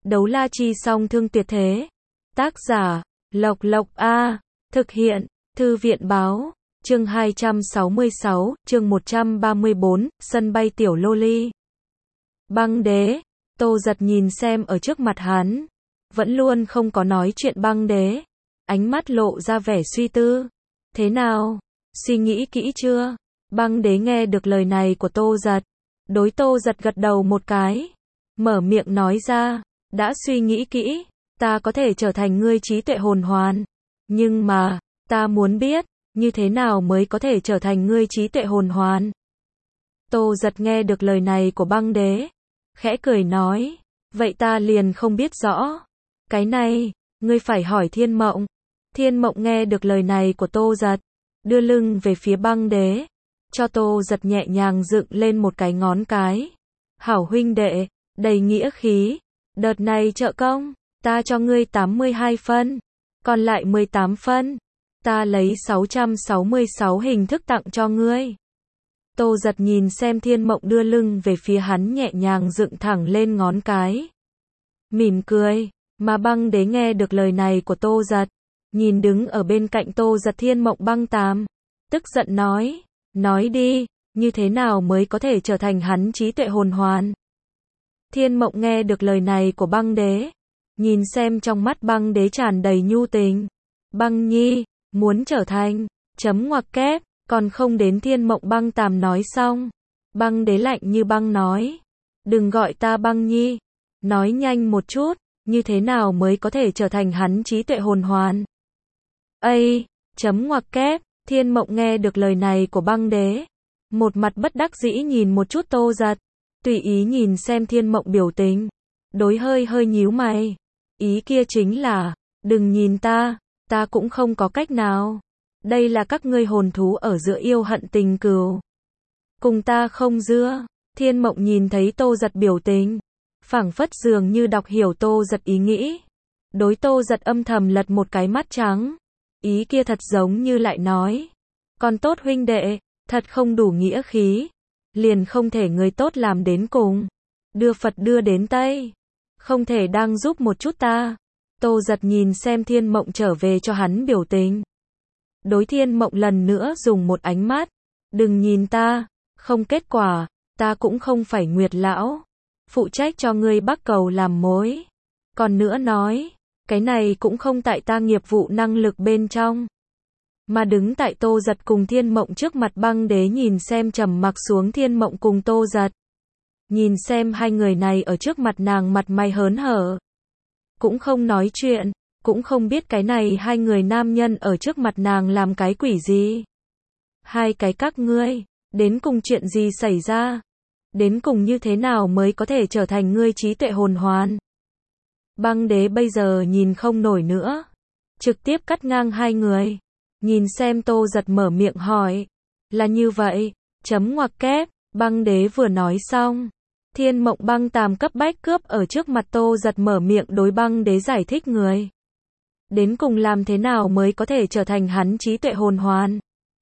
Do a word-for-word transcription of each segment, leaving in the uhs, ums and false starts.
Đấu la chi song thương tuyệt thế. Tác giả, Lộc Lộc A. Thực hiện, Thư viện báo. Chương hai trăm sáu mươi sáu, chương một trăm ba mươi bốn, sân bay tiểu loli. Băng đế. Tô Giật nhìn xem ở trước mặt hắn. Vẫn luôn không có nói chuyện băng đế. Ánh mắt lộ ra vẻ suy tư. Thế nào? Suy nghĩ kỹ chưa? Băng đế nghe được lời này của Tô Giật. Đối Tô Giật gật đầu một cái. Mở miệng nói ra. Đã suy nghĩ kỹ. Ta có thể trở thành ngươi trí tuệ hồn hoàn. Nhưng mà, ta muốn biết, như thế nào mới có thể trở thành ngươi trí tuệ hồn hoàn? Tô Giật nghe được lời này của băng đế. Khẽ cười nói. Vậy ta liền không biết rõ. Cái này, ngươi phải hỏi Thiên Mộng. Thiên Mộng nghe được lời này của Tô Giật. Đưa lưng về phía băng đế. Cho Tô Giật nhẹ nhàng dựng lên một cái ngón cái. Hảo huynh đệ, đầy nghĩa khí. Đợt này trợ công, ta cho ngươi tám mươi hai phân. Còn lại mười tám phân. Ta lấy sáu trăm sáu mươi sáu hình thức tặng cho ngươi. Tô Giật nhìn xem Thiên Mộng đưa lưng về phía hắn nhẹ nhàng dựng thẳng lên ngón cái. Mỉm cười, mà băng đế nghe được lời này của Tô Giật. Nhìn đứng ở bên cạnh Tô Giật Thiên Mộng băng tam. Tức giận nói, nói đi, như thế nào mới có thể trở thành hắn trí tuệ hồn hoàn? Thiên Mộng nghe được lời này của băng đế. Nhìn xem trong mắt băng đế tràn đầy nhu tình. Băng nhi, muốn trở thành, chấm ngoặc kép, còn không đến Thiên Mộng băng tam nói xong. Băng đế lạnh như băng nói. Đừng gọi ta băng nhi. Nói nhanh một chút, như thế nào mới có thể trở thành hắn trí tuệ hồn hoàn? Ây, chấm ngoặc kép, Thiên Mộng nghe được lời này của băng đế. Một mặt bất đắc dĩ nhìn một chút Tô Giật. Tùy ý nhìn xem Thiên Mộng biểu tình. Đối hơi hơi nhíu mày. Ý kia chính là, đừng nhìn ta, ta cũng không có cách nào. Đây là các ngươi hồn thú ở giữa yêu hận tình cừu. Cùng ta không dưa. Thiên Mộng nhìn thấy Tô Giật biểu tình. Phảng phất dường như đọc hiểu Tô Giật ý nghĩ. Đối Tô Giật âm thầm lật một cái mắt trắng. Ý kia thật giống như lại nói. Còn tốt huynh đệ, thật không đủ nghĩa khí. Liền không thể người tốt làm đến cùng. Đưa Phật đưa đến Tây. Không thể đang giúp một chút ta. Tô Giật nhìn xem Thiên Mộng trở về cho hắn biểu tình. Đối Thiên Mộng lần nữa dùng một ánh mắt. Đừng nhìn ta, không kết quả, ta cũng không phải Nguyệt Lão. Phụ trách cho ngươi Bắc Cầu làm mối. Còn nữa nói, cái này cũng không tại ta nghiệp vụ năng lực bên trong. Mà đứng tại Tô Giật cùng Thiên Mộng trước mặt băng đế nhìn xem trầm mặc xuống Thiên Mộng cùng Tô Giật. Nhìn xem hai người này ở trước mặt nàng mặt mày hớn hở. Cũng không nói chuyện, cũng không biết cái này hai người nam nhân ở trước mặt nàng làm cái quỷ gì. Hai cái các ngươi, đến cùng chuyện gì xảy ra? Đến cùng như thế nào mới có thể trở thành ngươi trí tuệ hồn hoàn? Băng đế bây giờ nhìn không nổi nữa. Trực tiếp cắt ngang hai người. Nhìn xem Tô Giật mở miệng hỏi. Là như vậy, chấm ngoặc kép, băng đế vừa nói xong. Thiên Mộng băng tam cấp bách cướp ở trước mặt Tô Giật mở miệng đối băng đế giải thích người. Đến cùng làm thế nào mới có thể trở thành hắn trí tuệ hồn hoàn?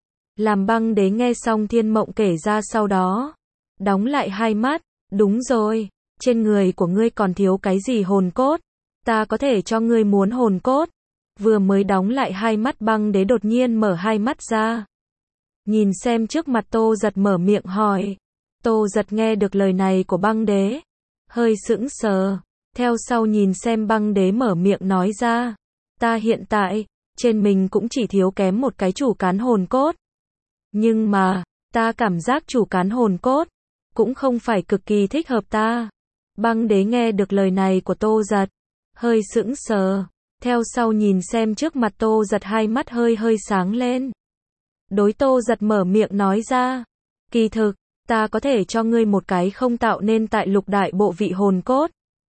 Làm băng đế nghe xong Thiên Mộng kể ra sau đó. Đóng lại hai mắt, đúng rồi, trên người của ngươi còn thiếu cái gì hồn cốt? Ta có thể cho ngươi muốn hồn cốt. Vừa mới đóng lại hai mắt băng đế đột nhiên mở hai mắt ra. Nhìn xem trước mặt Tô Giật mở miệng hỏi. Tô Giật nghe được lời này của băng đế. Hơi sững sờ. Theo sau nhìn xem băng đế mở miệng nói ra. Ta hiện tại, trên mình cũng chỉ thiếu kém một cái chủ cán hồn cốt. Nhưng mà, ta cảm giác chủ cán hồn cốt cũng không phải cực kỳ thích hợp ta. Băng đế nghe được lời này của Tô Giật. Hơi sững sờ. Theo sau nhìn xem trước mặt Tô Giật hai mắt hơi hơi sáng lên. Đối Tô Giật mở miệng nói ra. Kỳ thực, ta có thể cho ngươi một cái không tạo nên tại lục đại bộ vị hồn cốt.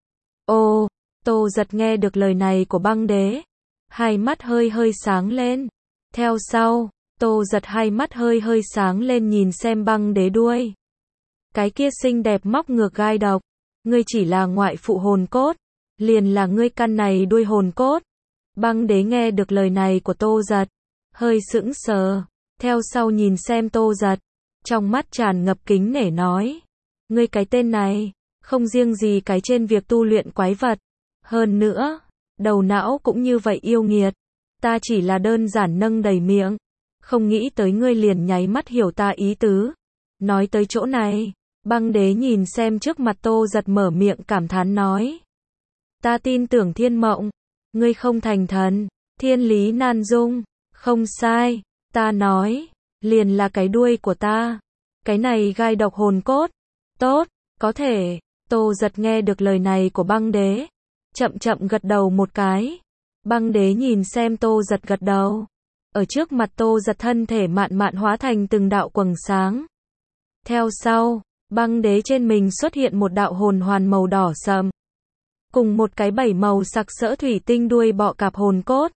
Ồ, Tô Giật nghe được lời này của băng đế. Hai mắt hơi hơi sáng lên. Theo sau, Tô Giật hai mắt hơi hơi sáng lên nhìn xem băng đế đuôi. Cái kia xinh đẹp móc ngược gai độc. Ngươi chỉ là ngoại phụ hồn cốt. Liền là ngươi căn này đuôi hồn cốt. Băng đế nghe được lời này của Tô Giật. Hơi sững sờ. Theo sau nhìn xem Tô Giật. Trong mắt tràn ngập kính nể nói. Ngươi cái tên này, không riêng gì cái trên việc tu luyện quái vật. Hơn nữa, đầu não cũng như vậy yêu nghiệt. Ta chỉ là đơn giản nâng đầy miệng. Không nghĩ tới ngươi liền nháy mắt hiểu ta ý tứ. Nói tới chỗ này, băng đế nhìn xem trước mặt Tô Giật mở miệng cảm thán nói. Ta tin tưởng Thiên Mộng. Ngươi không thành thần. Thiên lý nan dung. Không sai. Ta nói. Liền là cái đuôi của ta. Cái này gai độc hồn cốt. Tốt. Có thể. Tô Giật nghe được lời này của băng đế. Chậm chậm gật đầu một cái. Băng đế nhìn xem Tô Giật gật đầu. Ở trước mặt Tô Giật thân thể mạn mạn hóa thành từng đạo quầng sáng. Theo sau, băng đế trên mình xuất hiện một đạo hồn hoàn màu đỏ sậm. Cùng một cái bảy màu sặc sỡ thủy tinh đuôi bọ cạp hồn cốt.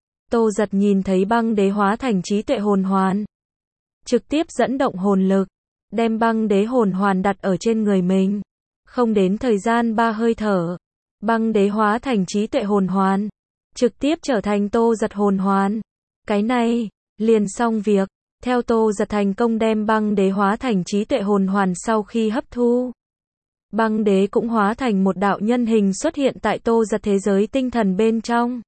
Tô Giật nhìn thấy băng đế hóa thành trí tuệ hồn hoàn. Trực tiếp dẫn động hồn lực. Đem băng đế hồn hoàn đặt ở trên người mình. Không đến thời gian ba hơi thở. Băng đế hóa thành trí tuệ hồn hoàn. Trực tiếp trở thành Tô Giật hồn hoàn. Cái này, liền xong việc. Theo Tô Giật thành công đem băng đế hóa thành trí tuệ hồn hoàn sau khi hấp thu. Băng đế cũng hóa thành một đạo nhân hình xuất hiện tại Tô Giật thế giới tinh thần bên trong.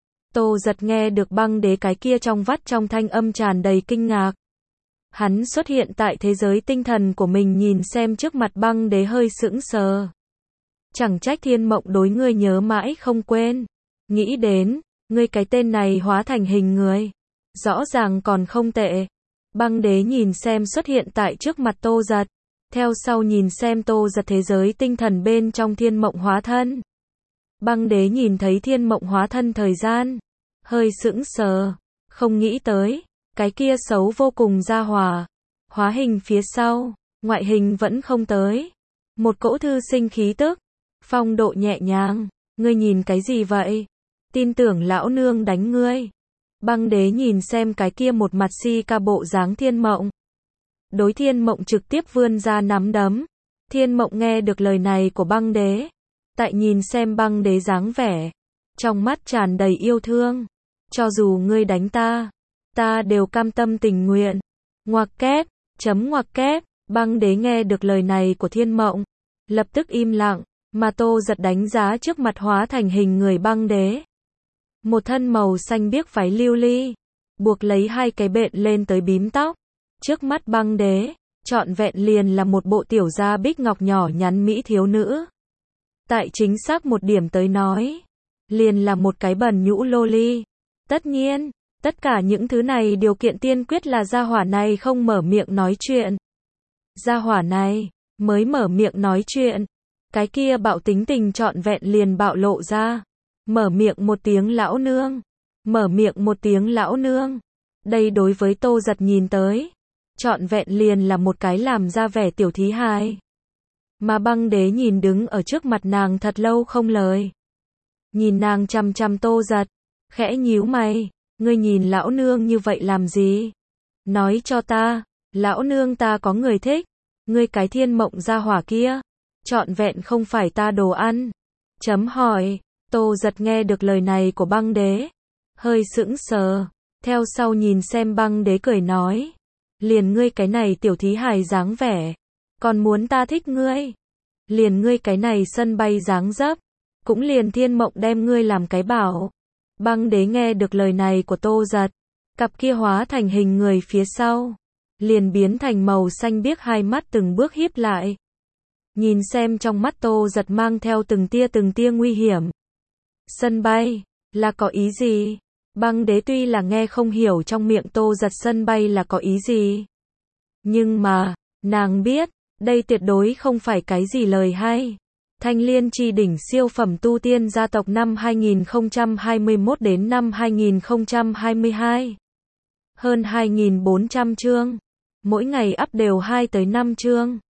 Tô Giật nghe được băng đế cái kia trong vắt trong thanh âm tràn đầy kinh ngạc. Hắn xuất hiện tại thế giới tinh thần của mình nhìn xem trước mặt băng đế hơi sững sờ. Chẳng trách Thiên Mộng đối ngươi nhớ mãi không quên. Nghĩ đến, ngươi cái tên này hóa thành hình người. Rõ ràng còn không tệ. Băng đế nhìn xem xuất hiện tại trước mặt Tô Giật. Theo sau nhìn xem Tô Giật thế giới tinh thần bên trong Thiên Mộng hóa thân. Băng đế nhìn thấy Thiên Mộng hóa thân thời gian. Hơi sững sờ. Không nghĩ tới. Cái kia xấu vô cùng ra hỏa. Hóa hình phía sau. Ngoại hình vẫn không tới. Một cỗ thư sinh khí tức. Phong độ nhẹ nhàng. Ngươi nhìn cái gì vậy? Tin tưởng lão nương đánh ngươi. Băng đế nhìn xem cái kia một mặt si ca bộ dáng Thiên Mộng. Đối Thiên Mộng trực tiếp vươn ra nắm đấm. Thiên Mộng nghe được lời này của băng đế. Tại nhìn xem băng đế dáng vẻ. Trong mắt tràn đầy yêu thương. Cho dù ngươi đánh ta. Ta đều cam tâm tình nguyện. Ngoặc kép. Chấm ngoặc kép. Băng đế nghe được lời này của Thiên Mộng. Lập tức im lặng. Mà Tô Giật đánh giá trước mặt hóa thành hình người băng đế. Một thân màu xanh biếc váy lưu ly. Buộc lấy hai cái bện lên tới bím tóc. Trước mắt băng đế. Trọn vẹn liền là một bộ tiểu gia bích ngọc nhỏ nhắn mỹ thiếu nữ. Tại chính xác một điểm tới nói. Liền là một cái bẩn nhũ lô ly. Tất nhiên. Tất cả những thứ này điều kiện tiên quyết là gia hỏa này không mở miệng nói chuyện. Gia hỏa này. Mới mở miệng nói chuyện. Cái kia bạo tính tình trọn vẹn liền bạo lộ ra. Mở miệng một tiếng lão nương. Mở miệng một tiếng lão nương. Đây đối với Tô Giật nhìn tới. Trọn vẹn liền là một cái làm ra vẻ tiểu thí hài. Mà băng đế nhìn đứng ở trước mặt nàng thật lâu không lời. Nhìn nàng chăm chăm Tô Giật. Khẽ nhíu mày. Ngươi nhìn lão nương như vậy làm gì? Nói cho ta. Lão nương ta có người thích. Ngươi cái Thiên Mộng gia hỏa kia. Trọn vẹn không phải ta đồ ăn. Chấm hỏi. Tô Giật nghe được lời này của băng đế. Hơi sững sờ. Theo sau nhìn xem băng đế cười nói. Liền ngươi cái này tiểu thí hài dáng vẻ. Còn muốn ta thích ngươi. Liền ngươi cái này sân bay dáng dấp. Cũng liền Thiên Mộng đem ngươi làm cái bảo. Băng đế nghe được lời này của Tô Giật. Cặp kia hóa thành hình người phía sau. Liền biến thành màu xanh biếc hai mắt từng bước híp lại. Nhìn xem trong mắt Tô Giật mang theo từng tia từng tia nguy hiểm. Sân bay, là có ý gì? Băng đế tuy là nghe không hiểu trong miệng Tô Giật sân bay là có ý gì. Nhưng mà, nàng biết, đây tuyệt đối không phải cái gì lời hay. Thanh Liên Chi đỉnh siêu phẩm tu tiên gia tộc năm hai nghìn không trăm hai mươi mốt đến năm hai nghìn không trăm hai mươi hai. Hơn hai nghìn bốn trăm chương. Mỗi ngày up đều hai tới năm chương.